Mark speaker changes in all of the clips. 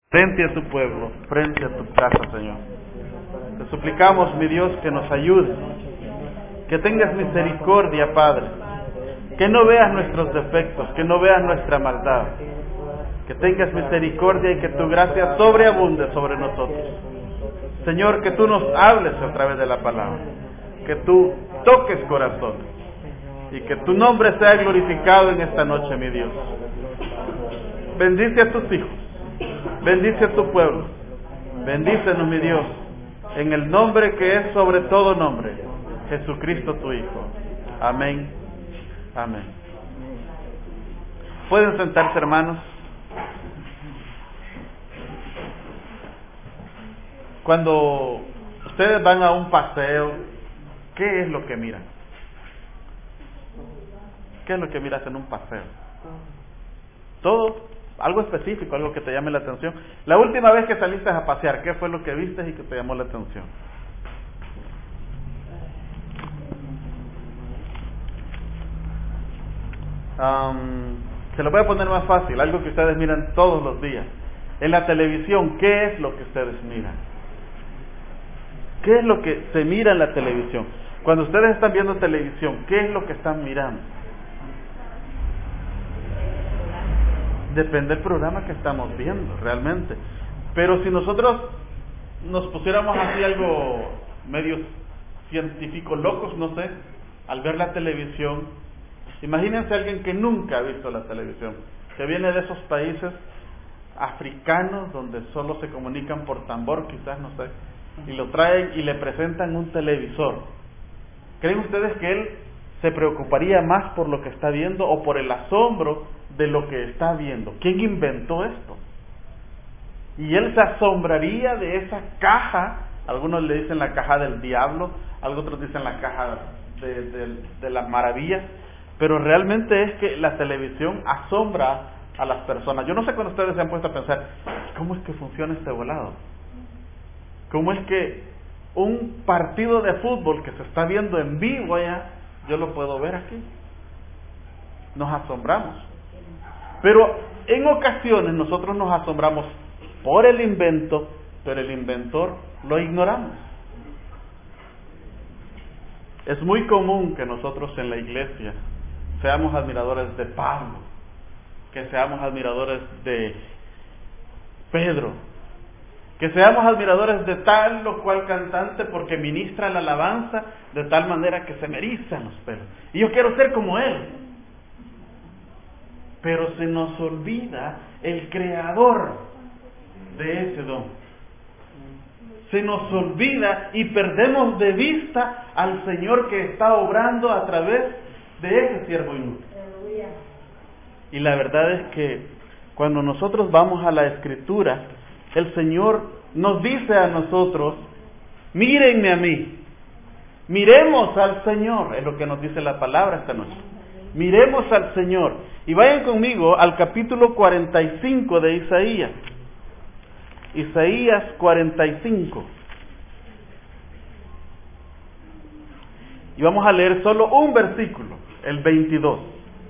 Speaker 1: frente a tu pueblo, frente a tu casa, Señor. Te suplicamos, mi Dios, que nos ayudes, que tengas misericordia, Padre, que no veas nuestros defectos, que no veas nuestra maldad, que tengas misericordia y que tu gracia sobreabunde sobre nosotros. Señor, que tú nos hables a través de la palabra, que tú toques corazones y que tu nombre sea glorificado en esta noche, mi Dios. Bendice a tus hijos, bendice a tu pueblo, bendícenos, mi Dios, en el nombre que es sobre todo nombre, Jesucristo tu Hijo. Amén, amén. ¿Pueden sentarse, hermanos? Cuando ustedes van a un paseo, ¿qué es lo que miran? ¿Qué es lo que miras en un paseo? Todo, algo específico, algo que te llame la atención. La última vez que saliste a pasear, ¿qué fue lo que viste y que te llamó la atención? Se lo voy a poner más fácil, algo que ustedes miran todos los días. En la televisión, ¿qué es lo que ustedes miran? ¿Qué es lo que se mira en la televisión? Cuando ustedes están viendo televisión, ¿qué es lo que están mirando? Depende del programa que estamos viendo, realmente. Pero si nosotros nos pusiéramos así algo medio científico locos, no sé, al ver la televisión, imagínense a alguien que nunca ha visto la televisión, que viene de esos países africanos donde solo se comunican por tambor, quizás, no sé, y lo traen y le presentan un televisor. ¿Creen ustedes que él se preocuparía más por lo que está viendo o por el asombro de lo que está viendo? ¿Quién inventó esto? Y él se asombraría de esa caja. Algunos le dicen la caja del diablo, otros dicen la caja de las maravillas, pero realmente es que la televisión asombra a las personas. Yo no sé cuando ustedes se han puesto a pensar, ¿cómo es que funciona este volado? ¿Cómo es que un partido de fútbol que se está viendo en vivo allá, yo lo puedo ver aquí? Nos asombramos. Pero en ocasiones nosotros nos asombramos por el invento, pero el inventor lo ignoramos. Es muy común que nosotros en la iglesia seamos admiradores de Pablo, que seamos admiradores de Pedro, que seamos admiradores de tal o cual cantante porque ministra la alabanza de tal manera que se me erizan los pelos. Y yo quiero ser como él. Pero se nos olvida el creador de ese don. Se nos olvida y perdemos de vista al Señor que está obrando a través de ese siervo inútil. Y la verdad es que cuando nosotros vamos a la Escritura, el Señor nos dice a nosotros, mírenme a mí, miremos al Señor, es lo que nos dice la palabra esta noche. Miremos al Señor. Y vayan conmigo al capítulo 45 de Isaías. Isaías 45. Y vamos a leer solo un versículo, el 22.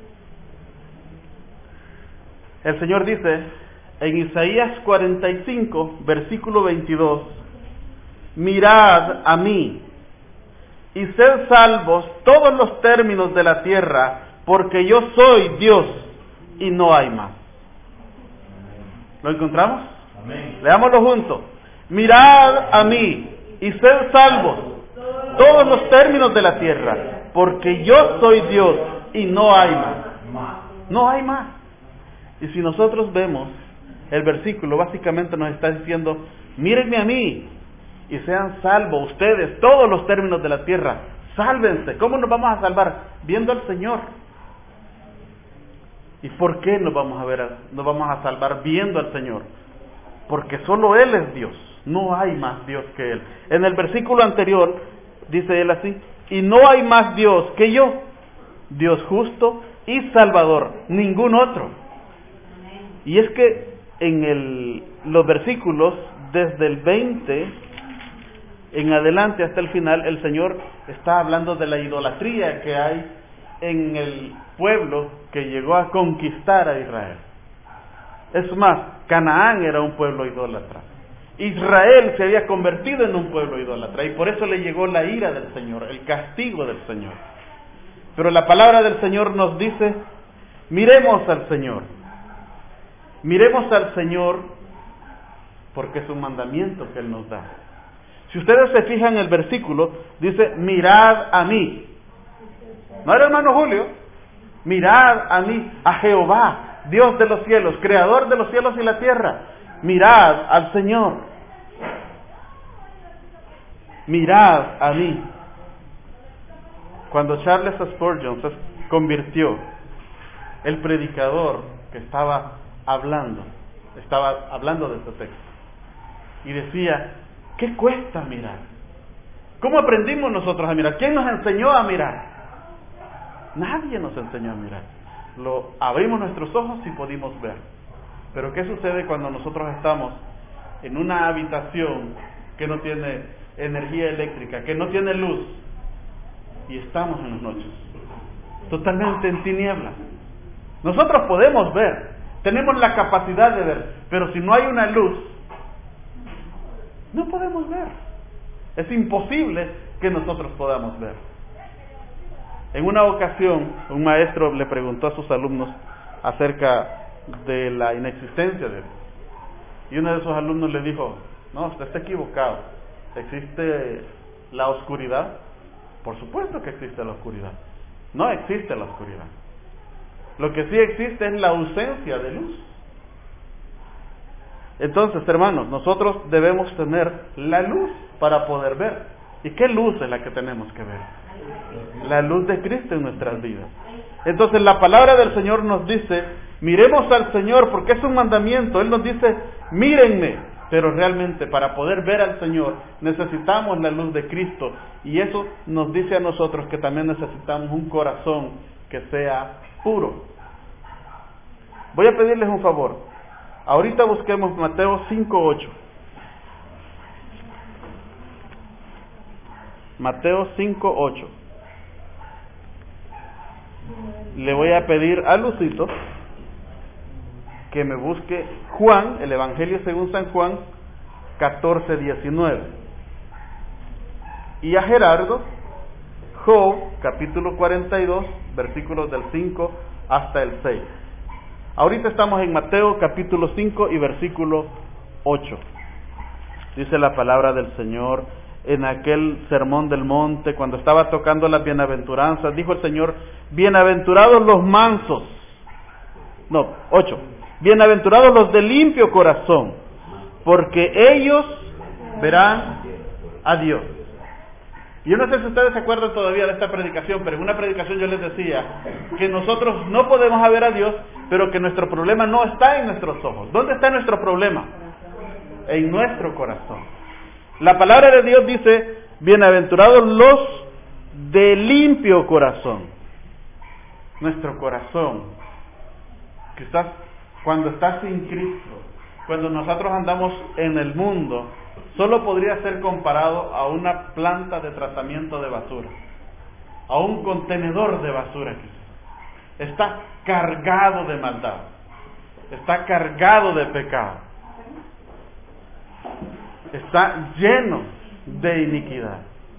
Speaker 1: El Señor dice en Isaías 45, versículo 22, mirad a mí y sed salvos todos los términos de la tierra, porque yo soy Dios y no hay más. ¿Lo encontramos? Amén. Leámoslo juntos. Mirad a mí y sed salvos todos los términos de la tierra, porque yo soy Dios y no hay más. No hay más. Y si nosotros vemos el versículo, básicamente nos está diciendo, mírenme a mí y sean salvos ustedes todos los términos de la tierra. Sálvense. ¿Cómo nos vamos a salvar? Viendo al Señor. ¿Y por qué nos vamos a salvar viendo al Señor? Porque solo Él es Dios. No hay más Dios que Él. En el versículo anterior dice Él así, y no hay más Dios que yo, Dios justo y salvador, ningún otro. Y es que en los versículos desde el 20 en adelante hasta el final, el Señor está hablando de la idolatría que hay en el pueblo que llegó a conquistar a Israel. Es más, Canaán era un pueblo idólatra. Israel se había convertido en un pueblo idólatra y por eso le llegó la ira del Señor, el castigo del Señor. Pero la palabra del Señor nos dice, miremos al Señor. Miremos al Señor porque es un mandamiento que Él nos da. Si ustedes se fijan en el versículo, dice, mirad a mí. ¿No era hermano Julio? Mirad a mí, a Jehová, Dios de los cielos, creador de los cielos y la tierra. Mirad al Señor. Mirad a mí. Cuando Charles Spurgeon se convirtió, el predicador que estaba hablando de este texto, y decía, ¿qué cuesta mirar? ¿Cómo aprendimos nosotros a mirar? ¿Quién nos enseñó a mirar? Nadie nos enseñó a mirar. Abrimos nuestros ojos y pudimos ver. Pero ¿qué sucede cuando nosotros estamos en una habitación que no tiene energía eléctrica, que no tiene luz, y estamos en las noches, totalmente en tinieblas? Nosotros podemos ver, tenemos la capacidad de ver, pero si no hay una luz, no podemos ver. Es imposible que nosotros podamos ver. En una ocasión, un maestro le preguntó a sus alumnos acerca de la inexistencia de Dios. Y uno de sus alumnos le dijo, no, usted está equivocado. ¿Existe la oscuridad? Por supuesto que existe la oscuridad. No existe la oscuridad. Lo que sí existe es la ausencia de luz. Entonces, hermanos, nosotros debemos tener la luz para poder ver. ¿Y qué luz es la que tenemos que ver? La luz de Cristo en nuestras vidas. Entonces, la palabra del Señor nos dice, miremos al Señor porque es un mandamiento. Él nos dice, mírenme. Pero realmente para poder ver al Señor necesitamos la luz de Cristo. Y eso nos dice a nosotros que también necesitamos un corazón que sea puro. Voy a pedirles un favor. Ahorita busquemos Mateo 5:8. Mateo 5:8. Le voy a pedir a Lucito que me busque Juan, el Evangelio según San Juan 14:19. Y a Gerardo, Job, capítulo 42, versículos del 5 hasta el 6. Ahorita estamos en Mateo capítulo 5 y versículo 8. Dice la palabra del Señor, en aquel sermón del monte, cuando estaba tocando las bienaventuranzas, dijo el Señor, bienaventurados los mansos. 8. Bienaventurados los de limpio corazón, porque ellos verán a Dios. Yo no sé si ustedes se acuerdan todavía de esta predicación, pero en una predicación yo les decía que nosotros no podemos ver a Dios, pero que nuestro problema no está en nuestros ojos. ¿Dónde está nuestro problema? En nuestro corazón. La palabra de Dios dice, bienaventurados los de limpio corazón. Nuestro corazón, quizás cuando está sin Cristo, cuando nosotros andamos en el mundo, solo podría ser comparado a una planta de tratamiento de basura, a un contenedor de basura quizás. Está cargado de maldad, está cargado de pecado, está lleno de iniquidad.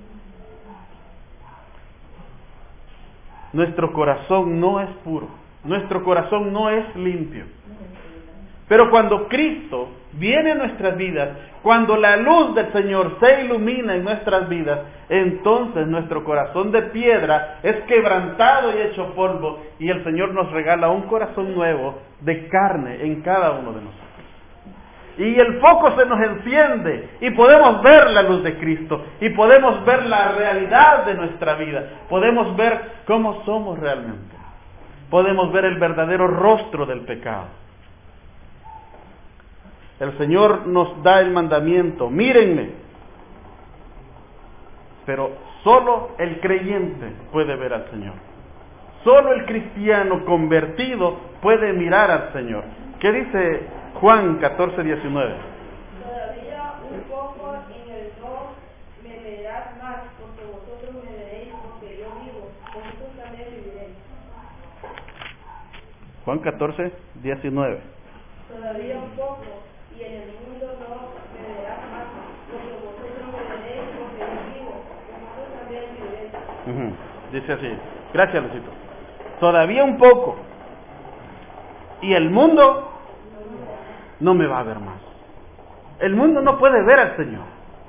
Speaker 1: Nuestro corazón no es puro, nuestro corazón no es limpio. Pero cuando Cristo viene a nuestras vidas, cuando la luz del Señor se ilumina en nuestras vidas, entonces nuestro corazón de piedra es quebrantado y hecho polvo, y el Señor nos regala un corazón nuevo de carne en cada uno de nosotros. Y el foco se nos enciende y podemos ver la luz de Cristo y podemos ver la realidad de nuestra vida, podemos ver cómo somos realmente, podemos ver el verdadero rostro del pecado. El Señor nos da el mandamiento, mírenme, pero solo el creyente puede ver al Señor. Solo el cristiano convertido puede mirar al Señor. ¿Qué dice Juan 14:19?
Speaker 2: Todavía un poco en el no me verás más, porque vosotros me veréis, porque yo vivo, vosotros también viviréis.
Speaker 1: Juan 14:19.
Speaker 2: todavía un poco, y en el mundo no me verás más, porque vosotros me veréis, porque yo vivo, vosotros también viviréis.
Speaker 1: Dice así. Gracias, Lucito. Todavía un poco, y el mundo no me va a ver más. El mundo no puede ver al Señor.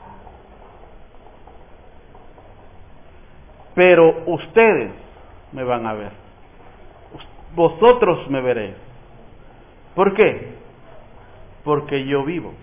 Speaker 1: Pero ustedes me van a ver. Vosotros me veréis. ¿Por qué? Porque yo vivo.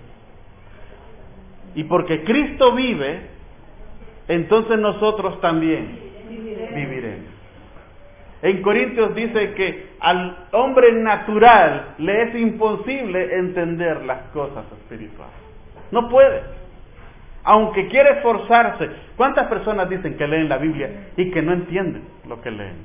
Speaker 1: Y porque Cristo vive, entonces nosotros también viviremos. En Corintios dice que al hombre natural le es imposible entender las cosas espirituales. No puede. Aunque quiere esforzarse. ¿Cuántas personas dicen que leen la Biblia y que no entienden lo que leen?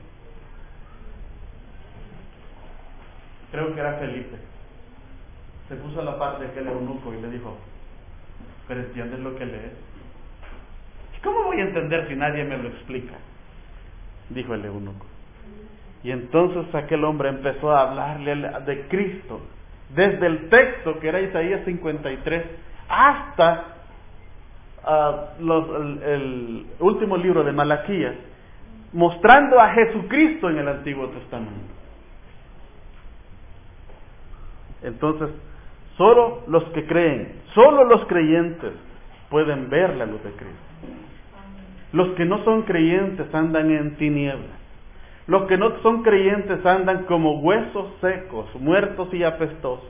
Speaker 1: Creo que era Felipe. Se puso a la par de aquel eunuco y le dijo: ¿pero entiendes lo que lees? ¿Cómo voy a entender si nadie me lo explica? Dijo el eunuco. Y entonces aquel hombre empezó a hablarle de Cristo, desde el texto que era Isaías 53 hasta el último libro de Malaquías, mostrando a Jesucristo en el Antiguo Testamento. Entonces, solo los que creen, solo los creyentes pueden ver la luz de Cristo. Los que no son creyentes andan en tinieblas. Los que no son creyentes andan como huesos secos, muertos y apestosos.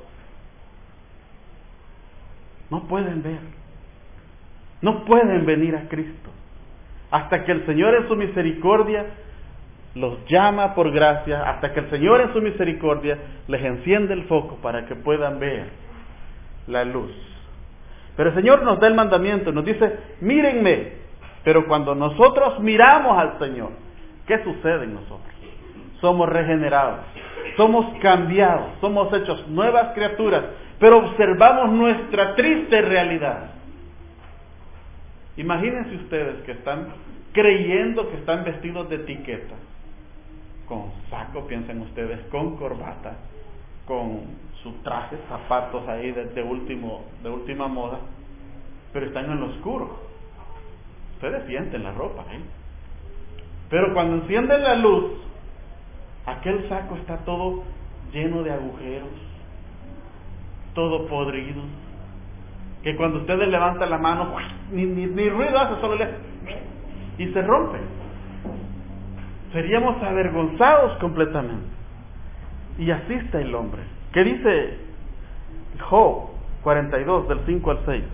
Speaker 1: No pueden ver. No pueden venir a Cristo. Hasta que el Señor en su misericordia los llama por gracia, hasta que el Señor en su misericordia les enciende el foco para que puedan ver la luz. Pero el Señor nos da el mandamiento, nos dice: mírenme. Pero cuando nosotros miramos al Señor, ¿qué sucede en nosotros? Somos regenerados, somos cambiados, somos hechos nuevas criaturas, pero observamos nuestra triste realidad. Imagínense ustedes que están creyendo que están vestidos de etiqueta, con saco, piensen ustedes, con corbata, con su traje, zapatos ahí de última moda, pero están en lo oscuro. Ustedes sienten la ropa, ¿eh? Pero cuando encienden la luz, aquel saco está todo lleno de agujeros, todo podrido, que cuando ustedes levantan la mano, ni ruido hace, solo y se rompe. Seríamos avergonzados completamente. Y así está el hombre. ¿Qué dice Job 42, del 5 al 6?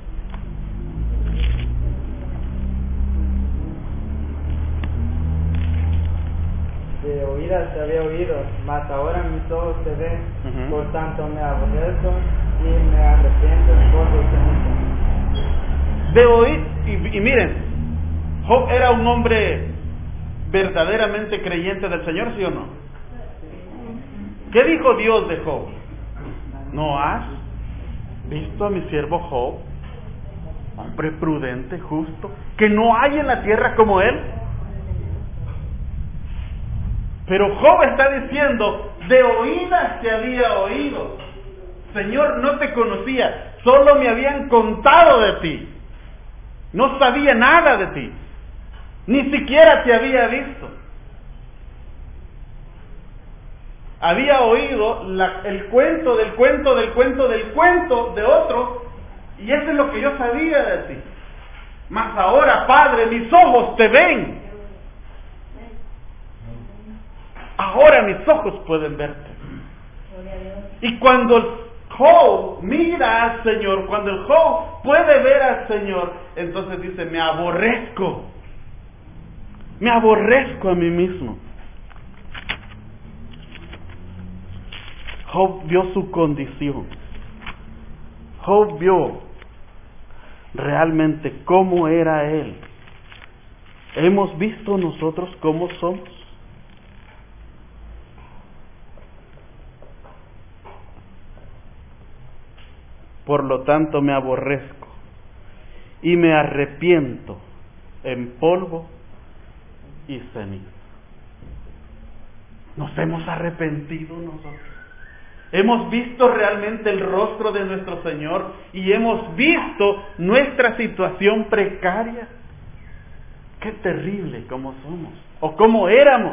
Speaker 3: De oídas te había oído, mas ahora mis ojos te ven, por tanto me aborrezco y me arrepiento en cosas
Speaker 1: de oír, y miren, Job era un hombre verdaderamente creyente del Señor, ¿sí o no? ¿Qué dijo Dios de Job? ¿No has visto a mi siervo Job, hombre prudente, justo, que no hay en la tierra como él? Pero Job está diciendo: de oídas te había oído, Señor, no te conocía, solo me habían contado de ti, no sabía nada de ti, ni siquiera te había visto. Había oído el cuento del cuento del cuento del cuento de otro, y eso es lo que yo sabía de ti. Mas ahora, Padre, mis ojos te ven. Ahora mis ojos pueden verte. Y cuando el Job mira al Señor, cuando el Job puede ver al Señor, entonces dice: me aborrezco a mí mismo. Job vio su condición. Job vio realmente cómo era él. ¿Hemos visto nosotros cómo somos? Por lo tanto me aborrezco y me arrepiento en polvo y ceniza. ¿Nos hemos arrepentido nosotros? Hemos visto realmente el rostro de nuestro Señor y hemos visto nuestra situación precaria. Qué terrible como somos, o como éramos.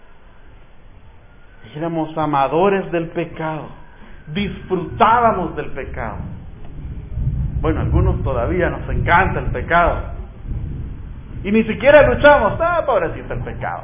Speaker 1: Éramos amadores del pecado, disfrutábamos del pecado. Bueno, algunos todavía nos encanta el pecado. Y ni siquiera luchamos, pobrecito el pecado.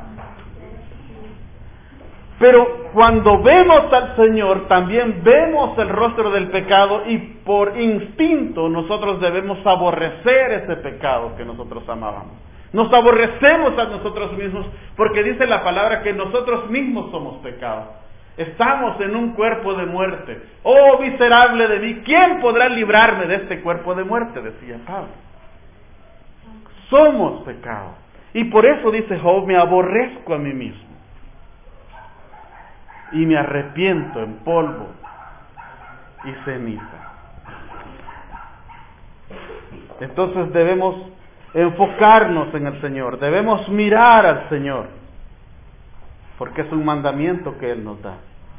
Speaker 1: Pero cuando vemos al Señor, también vemos el rostro del pecado y por instinto nosotros debemos aborrecer ese pecado que nosotros amábamos. Nos aborrecemos a nosotros mismos porque dice la palabra que nosotros mismos somos pecado. Estamos en un cuerpo de muerte. Oh, miserable de mí, ¿quién podrá librarme de este cuerpo de muerte? Decía Pablo. Somos pecado. Y por eso dice Job, me aborrezco a mí mismo. Y me arrepiento en polvo y ceniza. Entonces debemos enfocarnos en el Señor, debemos mirar al Señor, porque es un mandamiento que Él nos da.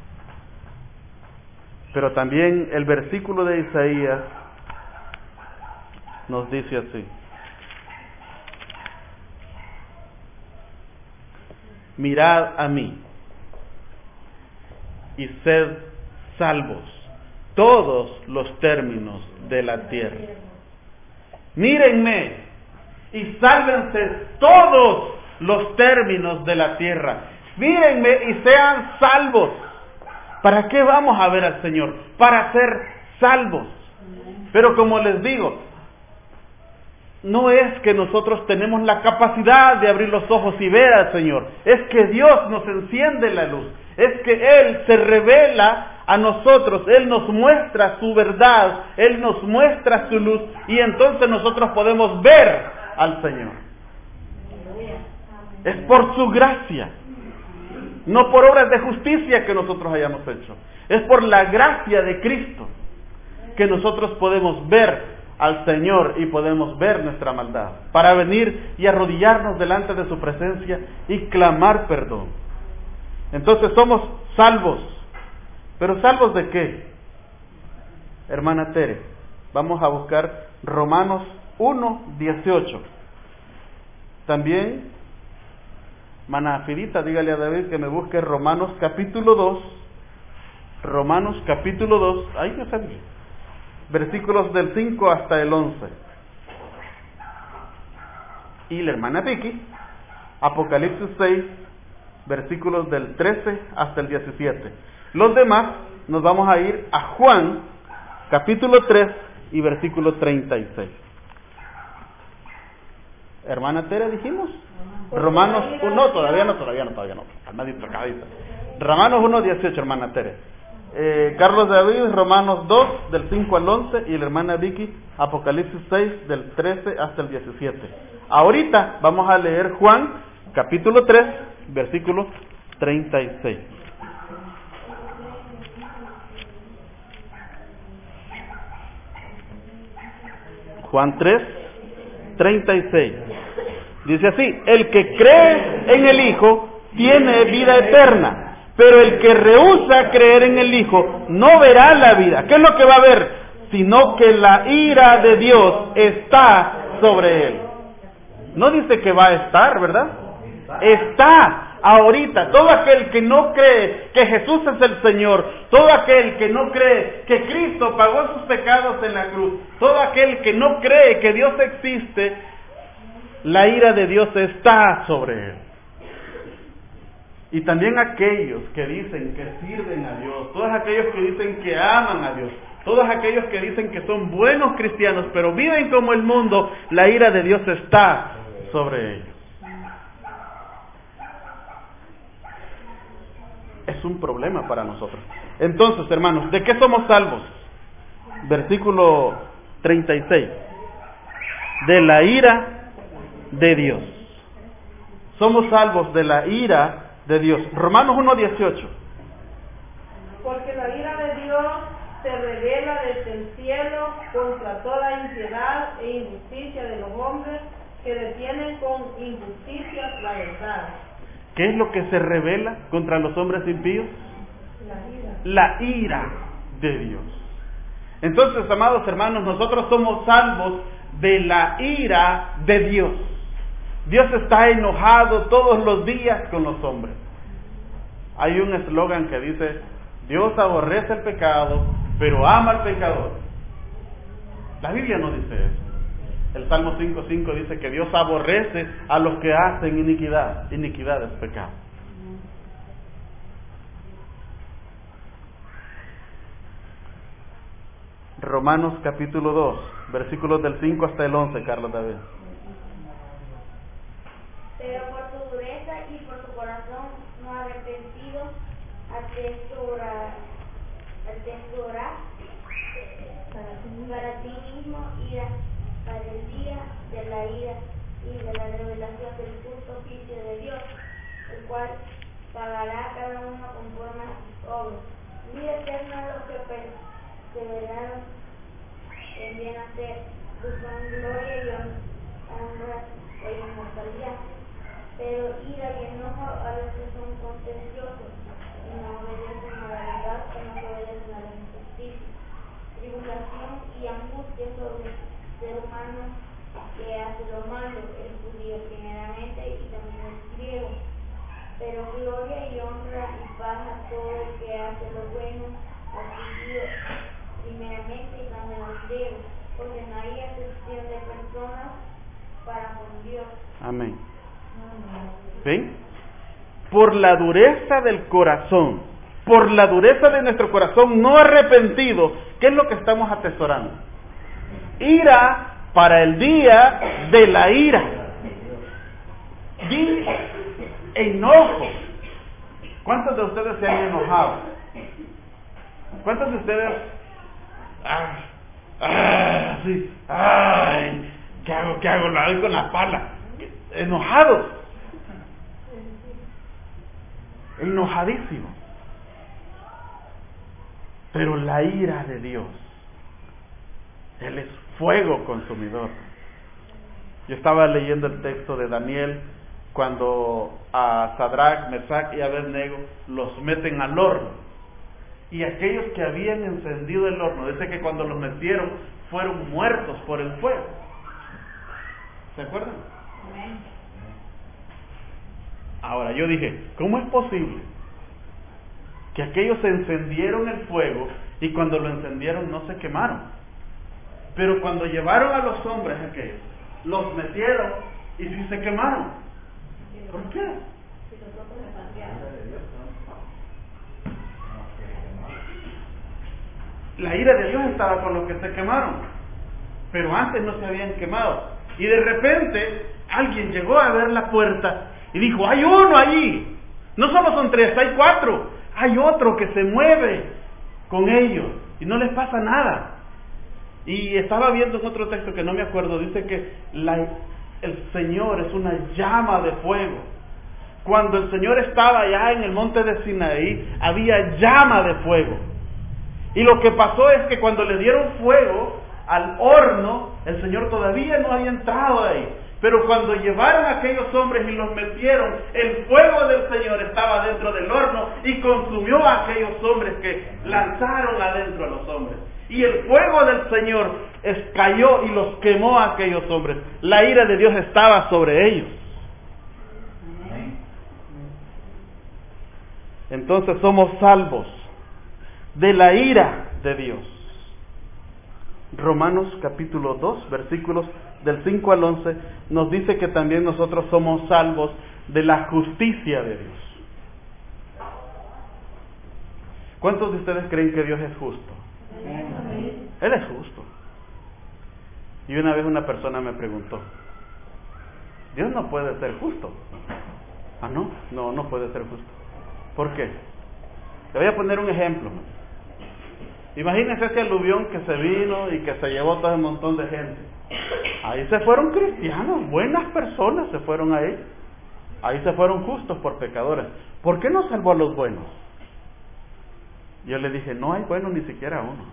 Speaker 1: Pero también el versículo de Isaías nos dice así: mirad a mí y sed salvos todos los términos de la tierra. Mírenme y sálvense todos los términos de la tierra. Mírenme y sean salvos. ¿Para qué vamos a ver al Señor? Para ser salvos. Pero como les digo, no es que nosotros tenemos la capacidad de abrir los ojos y ver al Señor. Es que Dios nos enciende la luz. Es que Él se revela a nosotros. Él nos muestra su verdad. Él nos muestra su luz. Y entonces nosotros podemos ver al Señor. Es por su gracia. No por obras de justicia que nosotros hayamos hecho. Es por la gracia de Cristo que nosotros podemos ver al Señor y podemos ver nuestra maldad, para venir y arrodillarnos delante de su presencia y clamar perdón. Entonces somos salvos. ¿Pero salvos de qué? Hermana Tere, vamos a buscar Romanos 1:18. También, hermana Fidita, dígale a David que me busque Romanos capítulo 2. Romanos capítulo 2, ahí me salió. Versículos del 5 hasta el 11. Y la hermana Vicky, Apocalipsis 6, versículos del 13 hasta el 17. Los demás nos vamos a ir a Juan, capítulo 3 y versículo 36. Hermana Tere, dijimos. Romanos 1, todavía no. Calmadito, calmadito. Romanos 1:18, hermana Tere. Carlos David, Romanos 2, del 5 al 11, y la hermana Vicky, Apocalipsis 6, del 13 hasta el 17. Ahorita vamos a leer Juan, capítulo 3, versículo 36. Juan 3, 36. Dice así: el que cree en el Hijo tiene vida eterna. Pero el que rehúsa creer en el Hijo no verá la vida. ¿Qué es lo que va a ver? Sino que la ira de Dios está sobre él. No dice que va a estar, ¿verdad? Está ahorita. Todo aquel que no cree que Jesús es el Señor, todo aquel que no cree que Cristo pagó sus pecados en la cruz, todo aquel que no cree que Dios existe, la ira de Dios está sobre él. Y también aquellos que dicen que sirven a Dios, todos aquellos que dicen que aman a Dios, todos aquellos que dicen que son buenos cristianos, pero viven como el mundo, la ira de Dios está sobre ellos. Es un problema para nosotros. Entonces, hermanos, ¿de qué somos salvos? Versículo 36. De la ira de Dios. Somos salvos de la ira de Dios. Romanos 1:18.
Speaker 2: Porque la ira de Dios se revela desde el cielo contra toda impiedad e injusticia de los hombres que detienen con injusticia la verdad.
Speaker 1: ¿Qué es lo que se revela contra los hombres impíos?
Speaker 2: La ira.
Speaker 1: la ira de Dios. Entonces, amados hermanos, nosotros somos salvos de la ira de Dios. Dios está enojado todos los días con los hombres. Hay un eslogan que dice: Dios aborrece el pecado, pero ama al pecador. La Biblia no dice eso. El Salmo 5:5 dice que Dios aborrece a los que hacen iniquidad. Iniquidad es pecado. Romanos capítulo 2, versículos del 5 hasta el 11, Carlos David.
Speaker 4: Pero por tu dureza y por tu corazón no arrepentido, atesorar para ti mismo ira para el día de la ira y de la revelación del justo oficio de Dios, el cual pagará a cada uno conforme a sus obras. Vida eterna a los que perseveraron en bien hacer, que son gloria y honra e inmortalidad. Pero ira y enojo a los que son contenciosos y no obedecen a la verdad, que no obedecen a la injusticia. Tribulación y angustia sobre el ser humano que hace lo malo, el judío primeramente y también el griego. Pero gloria y honra y paz a todo el que hace lo bueno, al judío primeramente y también al griego, porque no hay excepción de personas para con Dios.
Speaker 1: Amén. ¿Ven? Por la dureza del corazón, por la dureza de nuestro corazón no arrepentido, ¿qué es lo que estamos atesorando? Ira para el día de la ira. Y enojo. ¿Cuántos de ustedes se han enojado? ¿Cuántos de ustedes sí, ay, ¿qué hago? La doy con la pala. Enojados. Enojadísimos. Pero la ira de Dios, Él es fuego consumidor. Yo estaba leyendo el texto de Daniel cuando a Sadrach, Mesach y Abednego los meten al horno. Y aquellos que habían encendido el horno, dice que cuando los metieron fueron muertos por el fuego. ¿Se acuerdan? Ahora yo dije, ¿cómo es posible que aquellos encendieron el fuego y cuando lo encendieron no se quemaron? Pero cuando llevaron a los hombres aquellos, los metieron y sí se quemaron. ¿Por qué? La ira de Dios estaba con los que se quemaron, pero antes no se habían quemado. Y de repente alguien llegó a ver la puerta y dijo, hay uno allí. No solo son 3, hay 4. Hay otro que se mueve con ellos y no les pasa nada. Y estaba viendo en otro texto que no me acuerdo, dice que el Señor es una llama de fuego. Cuando el Señor estaba allá en el monte de Sinaí, había llama de fuego. Y lo que pasó es que cuando le dieron fuego al horno, el Señor todavía no había entrado ahí. Pero cuando llevaron a aquellos hombres y los metieron, el fuego del Señor estaba dentro del horno y consumió a aquellos hombres que lanzaron adentro a los hombres. Y el fuego del Señor cayó y los quemó a aquellos hombres. La ira de Dios estaba sobre ellos. Entonces somos salvos de la ira de Dios. Romanos capítulo 2, versículos del 5 al 11, nos dice que también nosotros somos salvos de la justicia de Dios. ¿Cuántos de ustedes creen que Dios es justo? Él es justo. Y una vez una persona me preguntó, Dios no puede ser justo. Ah, no puede ser justo. ¿Por qué? Le voy a poner un ejemplo. Imagínense ese aluvión que se vino y que se llevó todo un montón de gente. Ahí se fueron cristianos, buenas personas se fueron ahí. Ahí se fueron justos por pecadores. ¿Por qué no salvó a los buenos? Yo le dije, no hay bueno ni siquiera uno.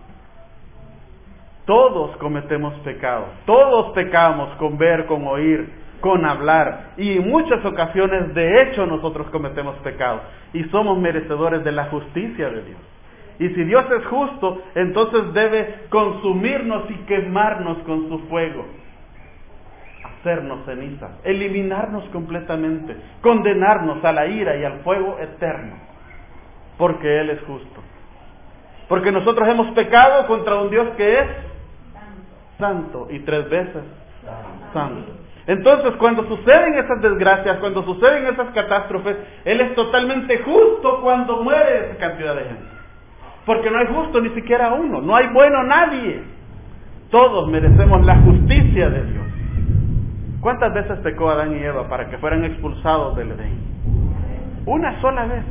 Speaker 1: Todos cometemos pecados, todos pecamos con ver, con oír, con hablar, y en muchas ocasiones de hecho nosotros cometemos pecados y somos merecedores de la justicia de Dios. Y si Dios es justo, entonces debe consumirnos y quemarnos con su fuego, hacernos cenizas, eliminarnos completamente, condenarnos a la ira y al fuego eterno, porque Él es justo. Porque nosotros hemos pecado contra un Dios que es santo y 3 veces santo. Entonces, cuando suceden esas desgracias, cuando suceden esas catástrofes, Él es totalmente justo cuando muere esa cantidad de gente. Porque no hay justo ni siquiera uno, no hay bueno nadie. Todos merecemos la justicia de Dios. ¿Cuántas veces pecó Adán y Eva para que fueran expulsados del Edén? Una sola vez.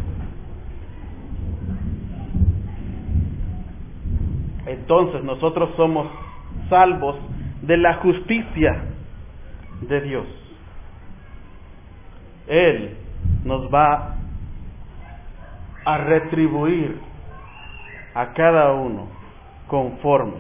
Speaker 1: Entonces nosotros somos salvos de la justicia de Dios. Él nos va a retribuir a cada uno conforme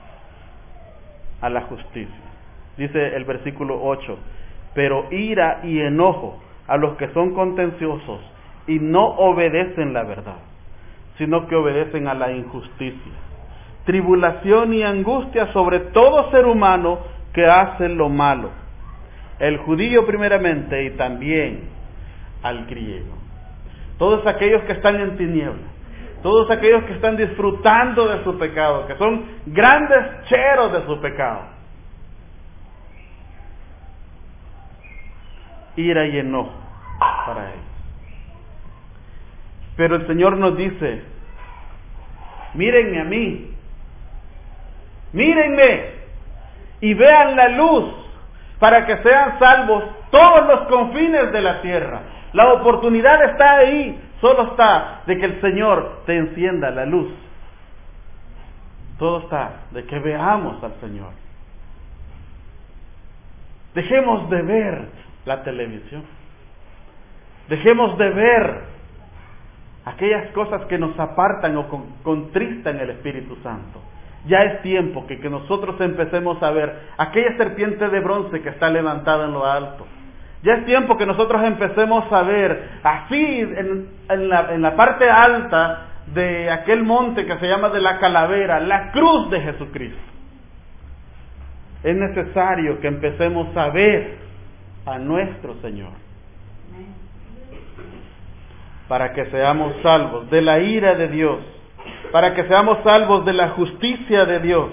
Speaker 1: a la justicia. Dice el versículo 8, pero ira y enojo a los que son contenciosos y no obedecen la verdad, sino que obedecen a la injusticia. Tribulación y angustia sobre todo ser humano que hace lo malo, el judío primeramente y también al griego. Todos aquellos que están en tinieblas, todos aquellos que están disfrutando de su pecado, que son grandes cheros de su pecado. Ira y enojo para ellos. Pero el Señor nos dice, mírenme a mí, mírenme y vean la luz para que sean salvos todos los confines de la tierra. La oportunidad está ahí, solo está de que el Señor te encienda la luz. Todo está de que veamos al Señor. Dejemos de ver la televisión. Dejemos de ver aquellas cosas que nos apartan o contristan el Espíritu Santo. Ya es tiempo que nosotros empecemos a ver aquella serpiente de bronce que está levantada en lo alto. Ya es tiempo que nosotros empecemos a ver así en la parte alta de aquel monte que se llama de la calavera, la cruz de Jesucristo. Es necesario que empecemos a ver a nuestro Señor para que seamos salvos de la ira de Dios, para que seamos salvos de la justicia de Dios.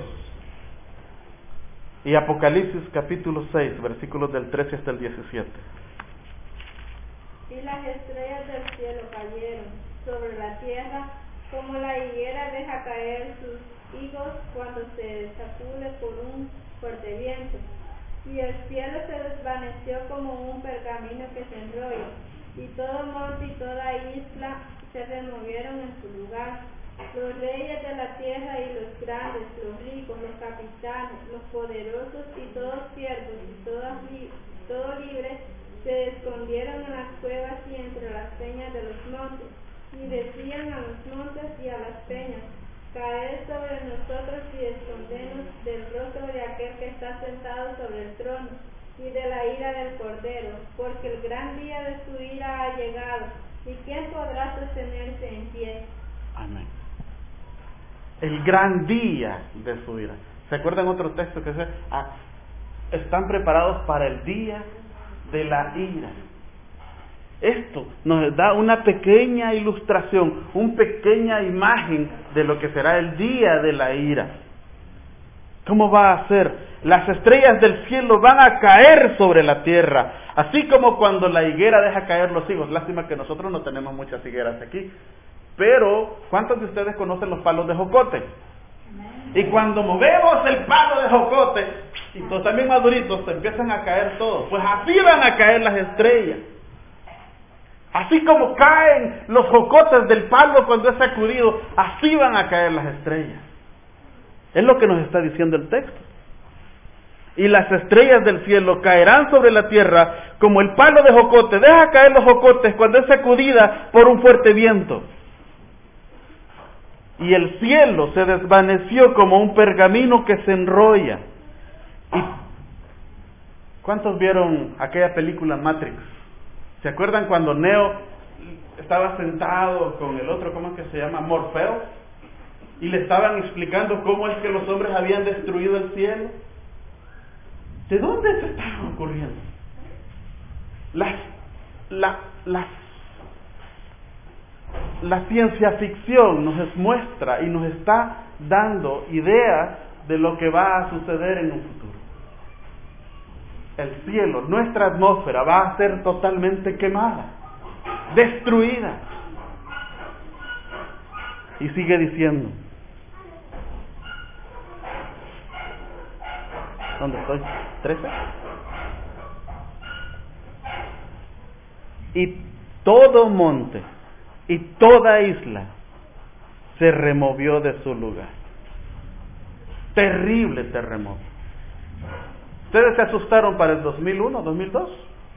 Speaker 1: Y Apocalipsis capítulo 6, versículos del 13 hasta el 17.
Speaker 2: Y las estrellas del cielo cayeron sobre la tierra, como la higuera deja caer sus higos cuando se sacude por un fuerte viento. Y el cielo se desvaneció como un pergamino que se enrolla, y todo monte y toda isla se removieron en su lugar. Los reyes de la tierra y los grandes, los ricos, los capitanes, los poderosos y todos siervos y todo libre se escondieron en las cuevas y entre las peñas de los montes, y decían a los montes y a las peñas, caed sobre nosotros y escondenos del rostro de aquel que está sentado sobre el trono y de la ira del Cordero, porque el gran día de su ira ha llegado, y ¿quién podrá sostenerse en pie?
Speaker 1: Amén. El gran día de su ira. ¿Se acuerdan otro texto que dice, están preparados para el día de la ira? Esto nos da una pequeña ilustración, una pequeña imagen de lo que será el día de la ira. ¿Cómo va a ser? Las estrellas del cielo van a caer sobre la tierra, así como cuando la higuera deja caer los higos. Lástima que nosotros no tenemos muchas higueras aquí. Pero, ¿cuántos de ustedes conocen los palos de jocote? Y cuando movemos el palo de jocote, y todos también maduritos, se empiezan a caer todos. Pues así van a caer las estrellas. Así como caen los jocotes del palo cuando es sacudido, así van a caer las estrellas. Es lo que nos está diciendo el texto. Y las estrellas del cielo caerán sobre la tierra como el palo de jocote. Deja caer los jocotes cuando es sacudida por un fuerte viento. Y el cielo se desvaneció como un pergamino que se enrolla. ¿Y cuántos vieron aquella película Matrix? ¿Se acuerdan cuando Neo estaba sentado con el otro, cómo es que se llama? Morfeo. y le estaban explicando cómo es que los hombres habían destruido el cielo. ¿De dónde se estaban ocurriendo? La ciencia ficción nos muestra y nos está dando ideas de lo que va a suceder en un futuro. El cielo, nuestra atmósfera va a ser totalmente quemada, destruida. Y sigue diciendo, ¿dónde estoy? ¿13? Y todo monte y toda isla se removió de su lugar. Terrible terremoto. ¿Ustedes se asustaron para el 2001, 2002?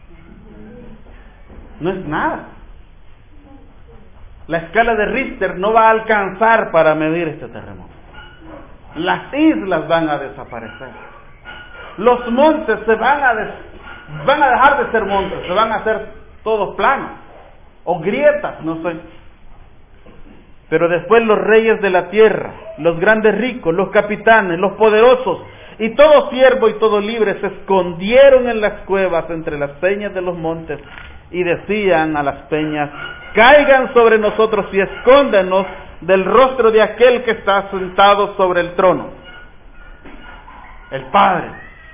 Speaker 1: No es nada. La escala de Richter no va a alcanzar para medir este terremoto. Las islas van a desaparecer. Los montes van a dejar de ser montes, se van a hacer todos planos o grietas, no sé. Pero después los reyes de la tierra, los grandes ricos, los capitanes, los poderosos y todo siervo y todo libre se escondieron en las cuevas entre las peñas de los montes y decían a las peñas: caigan sobre nosotros y escóndanos del rostro de aquel que está sentado sobre el trono, el Padre,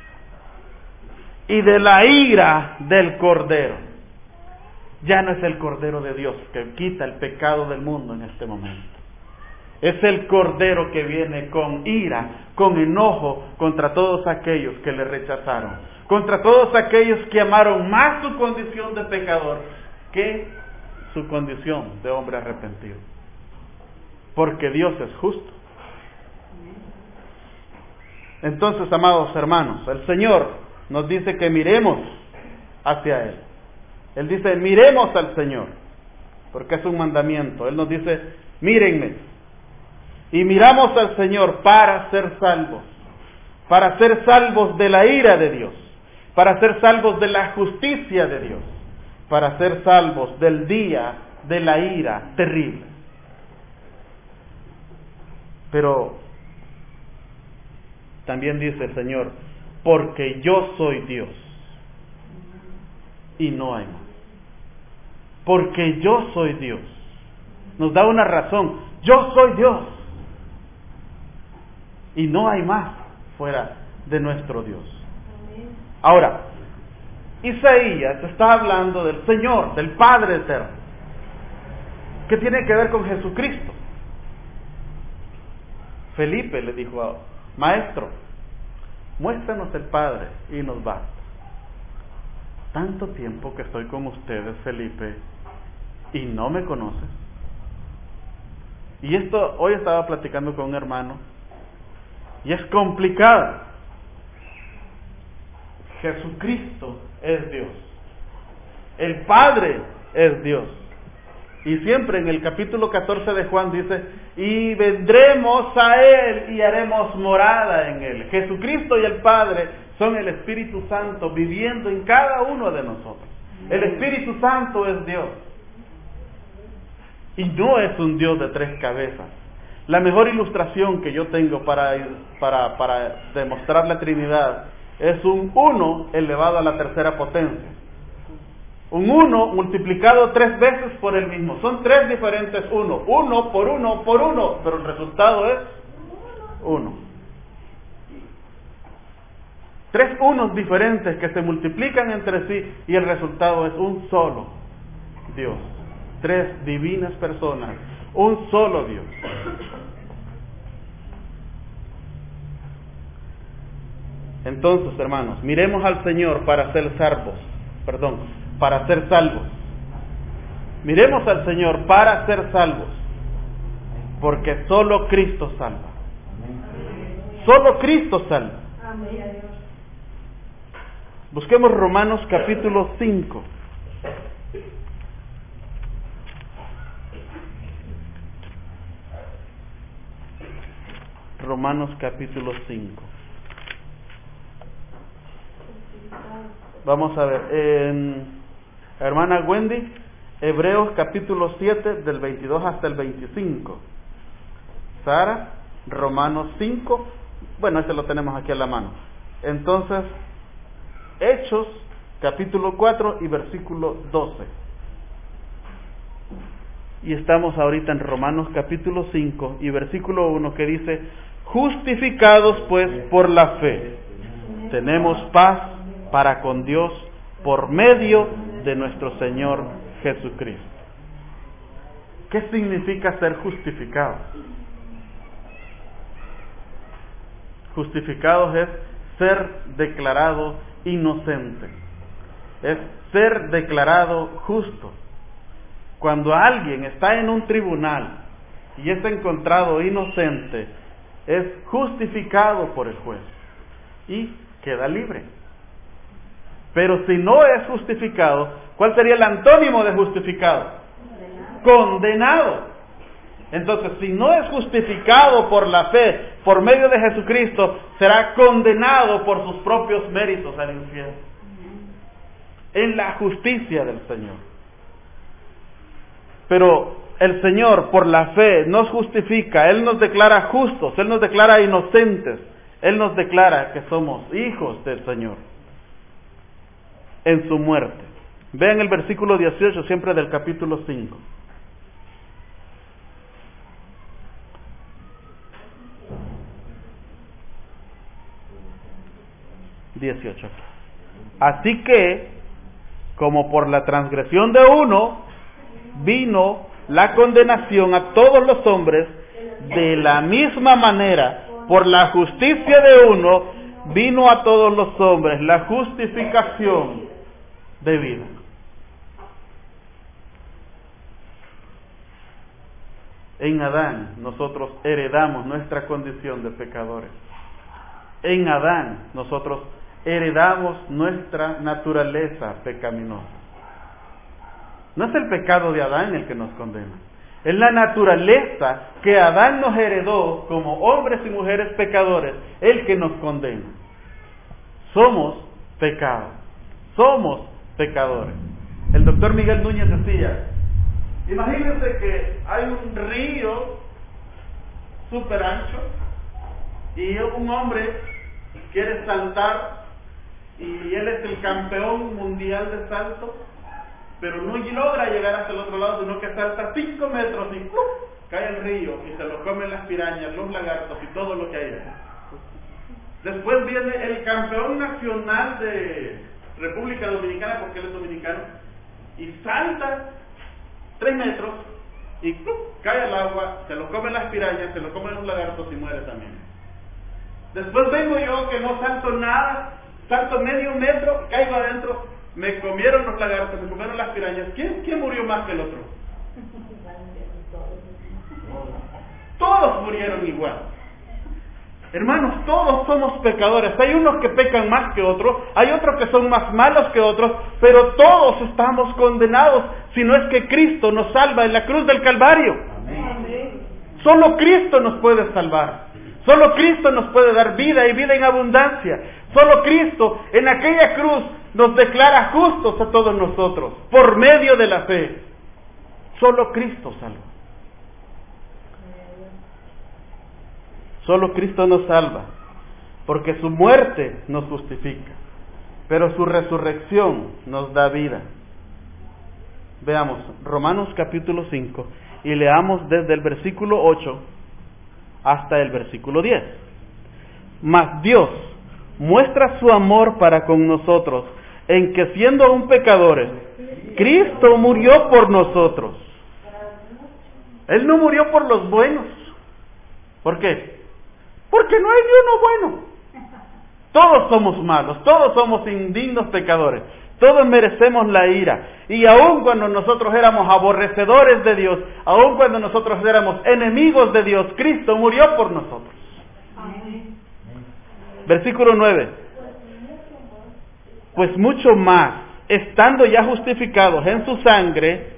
Speaker 1: y de la ira del Cordero. Ya no es el Cordero de Dios que quita el pecado del mundo en este momento. Es el Cordero que viene con ira, con enojo contra todos aquellos que le rechazaron, contra todos aquellos que amaron más su condición de pecador que su condición de hombre arrepentido. Porque Dios es justo. Entonces, amados hermanos, el Señor nos dice que miremos hacia Él. Él dice, miremos al Señor, porque es un mandamiento. Él nos dice, mírenme. Y miramos al Señor para ser salvos de la ira de Dios, para ser salvos de la justicia de Dios, para ser salvos del día de la ira terrible. Pero también dice el Señor, porque yo soy Dios y no hay más. Porque yo soy Dios. Nos da una razón. Yo soy Dios. Y no hay más fuera de nuestro Dios. Ahora, Isaías está hablando del Señor, del Padre eterno. ¿Qué tiene que ver con Jesucristo? Felipe le dijo, Maestro, muéstranos el Padre y nos basta. Tanto tiempo que estoy con ustedes, Felipe, y no me conoces. Y esto, hoy estaba platicando con un hermano, y es complicado. Jesucristo es Dios. El Padre es Dios. Y siempre en el capítulo 14 de Juan dice, y vendremos a Él y haremos morada en Él. Jesucristo y el Padre son el Espíritu Santo viviendo en cada uno de nosotros. El Espíritu Santo es Dios. Y no es un Dios de tres cabezas. La mejor ilustración que yo tengo para demostrar la Trinidad es un 1 elevado a la tercera potencia. Un 1 multiplicado 3 veces por el mismo. Son 3 diferentes 1. 1 por 1 por 1. Pero el resultado es 1. 3 unos diferentes que se multiplican entre sí y el resultado es un solo Dios. 3 divinas personas. Un solo Dios. Entonces, hermanos, miremos al Señor para ser salvos. Miremos al Señor para ser salvos. Porque solo Cristo salva. Solo Cristo salva. Busquemos Romanos capítulo 5. Romanos capítulo 5. Vamos a ver, hermana Wendy, Hebreos capítulo 7 del 22 hasta el 25. Sara, Romanos 5, bueno, ese lo tenemos aquí a la mano. Entonces, Hechos, capítulo 4 y versículo 12. Y estamos ahorita en Romanos capítulo 5 y versículo 1 que dice: justificados pues por la fe, tenemos paz para con Dios por medio de nuestro Señor Jesucristo. ¿Qué significa ser justificados? Justificados es ser declarado inocente, es ser declarado justo. Cuando alguien está en un tribunal y es encontrado inocente, es justificado por el juez y queda libre. Pero si no es justificado, ¿cuál sería el antónimo de justificado? Condenado. Entonces, si no es justificado por la fe, por medio de Jesucristo, será condenado por sus propios méritos al infierno. En la justicia del Señor. Pero el Señor, por la fe, nos justifica. Él nos declara justos, Él nos declara inocentes. Él nos declara que somos hijos del Señor en su muerte. Vean el versículo 18 siempre del capítulo 5. Así que, como por la transgresión de uno vino la condenación a todos los hombres, de la misma manera, por la justicia de uno vino a todos los hombres la justificación de vida. En Adán nosotros heredamos nuestra condición de pecadores. En Adán nosotros heredamos nuestra naturaleza pecaminosa. No es el pecado de Adán el que nos condena. Es la naturaleza que Adán nos heredó como hombres y mujeres pecadores, el que nos condena. Somos pecados. Somos pecadores. El doctor Miguel Núñez decía, imagínense que hay un río súper ancho y un hombre quiere saltar y él es el campeón mundial de salto, pero no logra llegar hasta el otro lado, sino que salta 5 metros y ¡plum!, cae el río y se lo comen las pirañas, los lagartos y todo lo que hay ahí. Después viene el campeón nacional de República Dominicana, porque él es dominicano, y salta 3 metros y ¡plum!, cae al agua, se lo comen las pirañas, se lo comen los lagartos y muere también. Después vengo yo que no salto nada, salto medio metro, caigo adentro, me comieron los lagartos, me comieron las pirañas. ¿Quién murió más que el otro? Todos murieron igual. Hermanos, todos somos pecadores. Hay unos que pecan más que otros, hay otros que son más malos que otros, pero todos estamos condenados si no es que Cristo nos salva en la cruz del Calvario. Amén. Solo Cristo nos puede salvar. Solo Cristo nos puede dar vida y vida en abundancia. Solo Cristo en aquella cruz nos declara justos a todos nosotros por medio de la fe. Solo Cristo salva. Solo Cristo nos salva, porque su muerte nos justifica, pero su resurrección nos da vida. Veamos Romanos capítulo 5 y leamos desde el versículo 8 hasta el versículo 10. Mas Dios muestra su amor para con nosotros en que siendo aún pecadores, Cristo murió por nosotros. Él no murió por los buenos. ¿Por qué? Porque no hay ni uno bueno. Todos somos malos, todos somos indignos pecadores, todos merecemos la ira. Y aun cuando nosotros éramos aborrecedores de Dios, aun cuando nosotros éramos enemigos de Dios, Cristo murió por nosotros. Amén. Versículo 9. Pues mucho más, estando ya justificados en su sangre,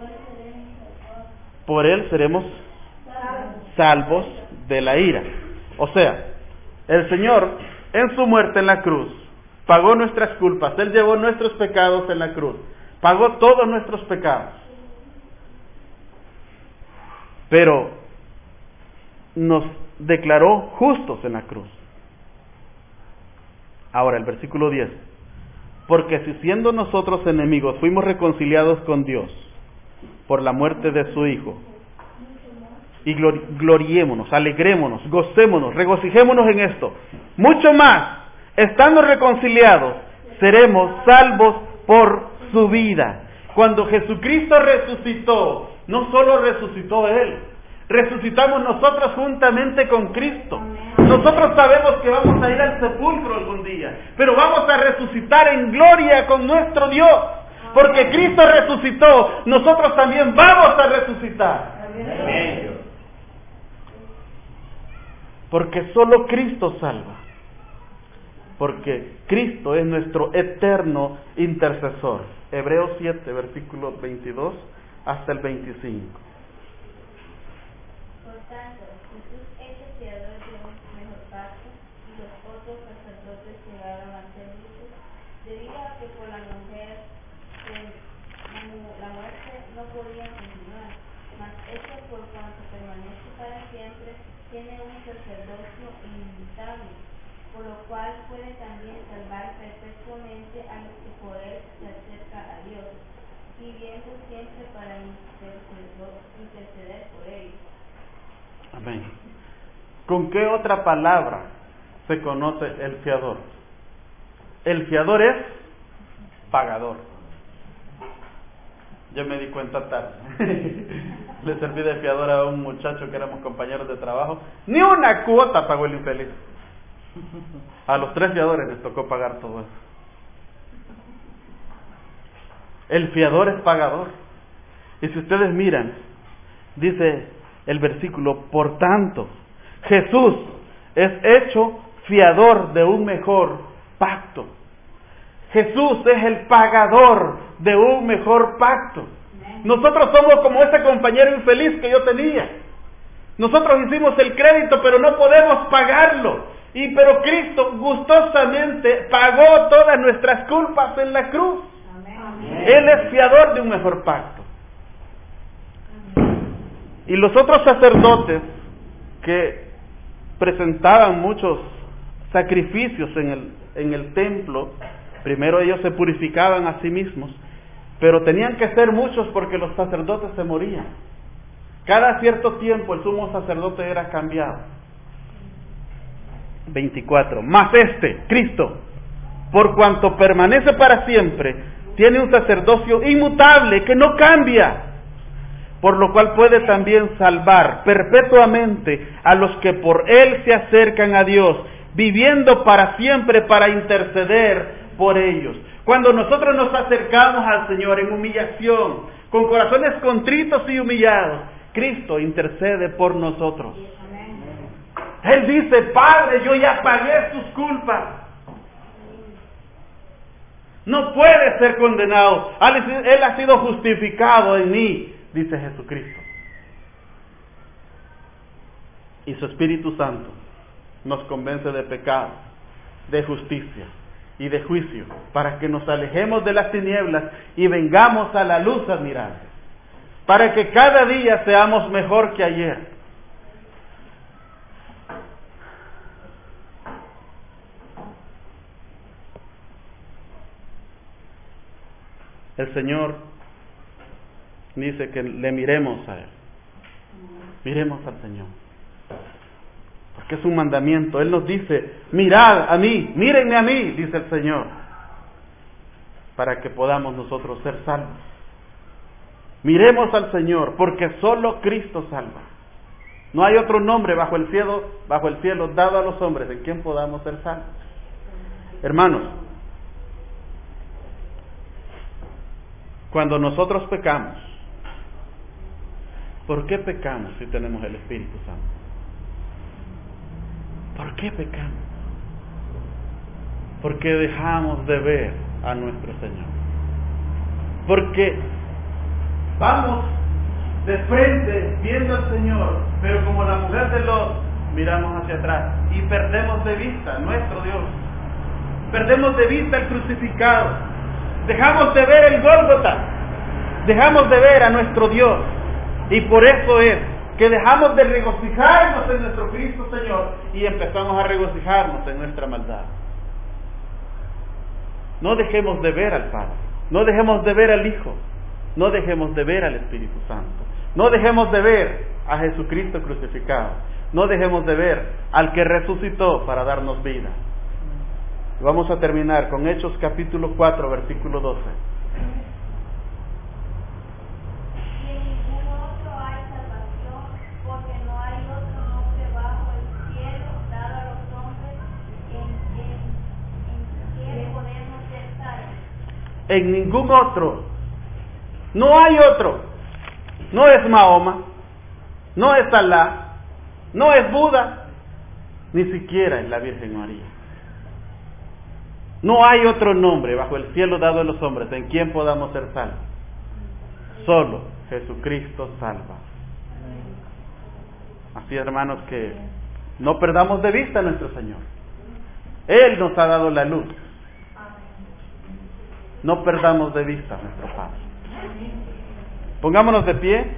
Speaker 1: por él seremos salvos de la ira. O sea, el Señor en su muerte en la cruz pagó nuestras culpas. Él llevó nuestros pecados en la cruz. Pagó todos nuestros pecados. Pero nos declaró justos en la cruz. Ahora el versículo 10. Porque si siendo nosotros enemigos fuimos reconciliados con Dios por la muerte de su Hijo, y gloriémonos, alegrémonos, gocémonos, regocijémonos en esto, mucho más, estando reconciliados, seremos salvos por su vida. Cuando Jesucristo resucitó, no solo resucitó Él, resucitamos nosotros juntamente con Cristo. Nosotros sabemos que vamos a ir al sepulcro algún día, pero vamos a resucitar en gloria con nuestro Dios. Porque Cristo resucitó, nosotros también vamos a resucitar. Amén. Porque solo Cristo salva. Porque Cristo es nuestro eterno intercesor. Hebreos 7, versículos 22 hasta el 25.
Speaker 4: Por tanto, Jesús hecho fiador de un mejor pacto, y los otros sacerdotes llegaron a ser justos, debido a que por la mujer la muerte no podía continuar, mas este, por cuanto permanece para siempre, tiene un sacerdocio inmutable, por lo cual puede también salvar perpetuamente a los que por él se acercan a Dios, viviendo siempre para interceder por ellos.
Speaker 1: Amén. ¿Con qué otra palabra se conoce el fiador? El fiador es pagador. Yo me di cuenta tarde. Le serví de fiador a un muchacho que éramos compañeros de trabajo. Ni una cuota pagó el infeliz. A los 3 fiadores les tocó pagar todo eso. El fiador es pagador. Y si ustedes miran, dice el versículo, por tanto, Jesús es hecho fiador de un mejor pacto. Jesús es el pagador de un mejor pacto. Nosotros somos como ese compañero infeliz que yo tenía. Nosotros hicimos el crédito, pero no podemos pagarlo. Pero Cristo gustosamente pagó todas nuestras culpas en la cruz. Amén. Él es fiador de un mejor pacto. Y los otros sacerdotes que presentaban muchos sacrificios en el templo, primero ellos se purificaban a sí mismos, pero tenían que ser muchos porque los sacerdotes se morían. Cada cierto tiempo el sumo sacerdote era cambiado. 24. Mas Cristo, por cuanto permanece para siempre, tiene un sacerdocio inmutable que no cambia, por lo cual puede también salvar perpetuamente a los que por él se acercan a Dios, viviendo para siempre para interceder por ellos. Cuando nosotros nos acercamos al Señor en humillación, con corazones contritos y humillados, Cristo intercede por nosotros. Él dice, Padre, yo ya pagué sus culpas. No puede ser condenado. Él ha sido justificado en mí, dice Jesucristo. Y su Espíritu Santo nos convence de pecado, de justicia y de juicio, para que nos alejemos de las tinieblas y vengamos a la luz admirable, para que cada día seamos mejor que ayer. El Señor dice que le miremos a Él. Miremos al Señor. Porque es un mandamiento. Él nos dice, mirad a mí, mírenme a mí, dice el Señor, para que podamos nosotros ser salvos. Miremos al Señor, porque solo Cristo salva. No hay otro nombre bajo el cielo dado a los hombres en quien podamos ser salvos. Hermanos, cuando nosotros pecamos, ¿por qué pecamos si tenemos el Espíritu Santo? ¿Por qué pecamos? Porque dejamos de ver a nuestro Señor. Porque vamos de frente viendo al Señor, pero como la mujer de Lot, miramos hacia atrás y perdemos de vista a nuestro Dios. Perdemos de vista el crucificado. Dejamos de ver el Gólgota. Dejamos de ver a nuestro Dios. Y por eso es que dejamos de regocijarnos en nuestro Cristo Señor y empezamos a regocijarnos en nuestra maldad. No dejemos de ver al Padre, no dejemos de ver al Hijo, no dejemos de ver al Espíritu Santo, no dejemos de ver a Jesucristo crucificado, no dejemos de ver al que resucitó para darnos vida. Vamos a terminar con Hechos capítulo 4, versículo 12. En ningún otro, no hay otro, no es Mahoma, no es Alá, no es Buda, ni siquiera es la Virgen María. No hay otro nombre bajo el cielo dado a los hombres en quien podamos ser salvos. Solo Jesucristo salva. Así, hermanos, que no perdamos de vista a nuestro Señor. Él nos ha dado la luz. No perdamos de vista a nuestro Padre. Pongámonos de pie.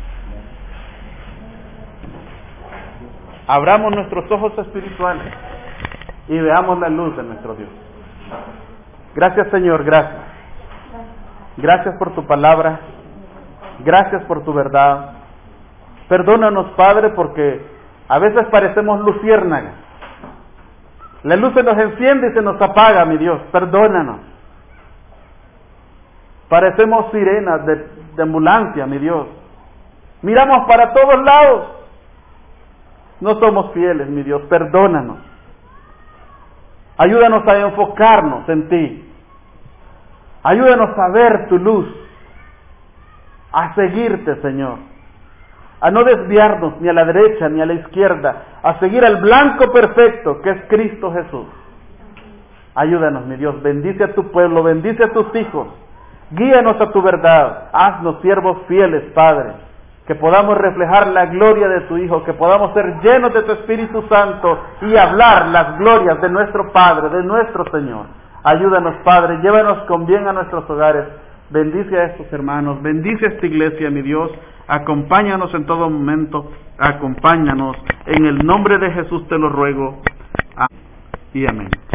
Speaker 1: Abramos nuestros ojos espirituales y veamos la luz de nuestro Dios. Gracias, Señor, gracias. Gracias por tu palabra. Gracias por tu verdad. Perdónanos, Padre, porque a veces parecemos luciérnagas. La luz se nos enciende y se nos apaga, mi Dios. Perdónanos. Parecemos sirenas de ambulancia, mi Dios. Miramos para todos lados. No somos fieles, mi Dios. Perdónanos. Ayúdanos a enfocarnos en ti. Ayúdanos a ver tu luz. A seguirte, Señor. A no desviarnos ni a la derecha ni a la izquierda. A seguir al blanco perfecto que es Cristo Jesús. Ayúdanos, mi Dios. Bendice a tu pueblo. Bendice a tus hijos. Guíanos a tu verdad, haznos siervos fieles, Padre, que podamos reflejar la gloria de tu Hijo, que podamos ser llenos de tu Espíritu Santo y hablar las glorias de nuestro Padre, de nuestro Señor. Ayúdanos, Padre, llévanos con bien a nuestros hogares, bendice a estos hermanos, bendice a esta iglesia, mi Dios, acompáñanos en todo momento, acompáñanos, en el nombre de Jesús te lo ruego, amén y amén.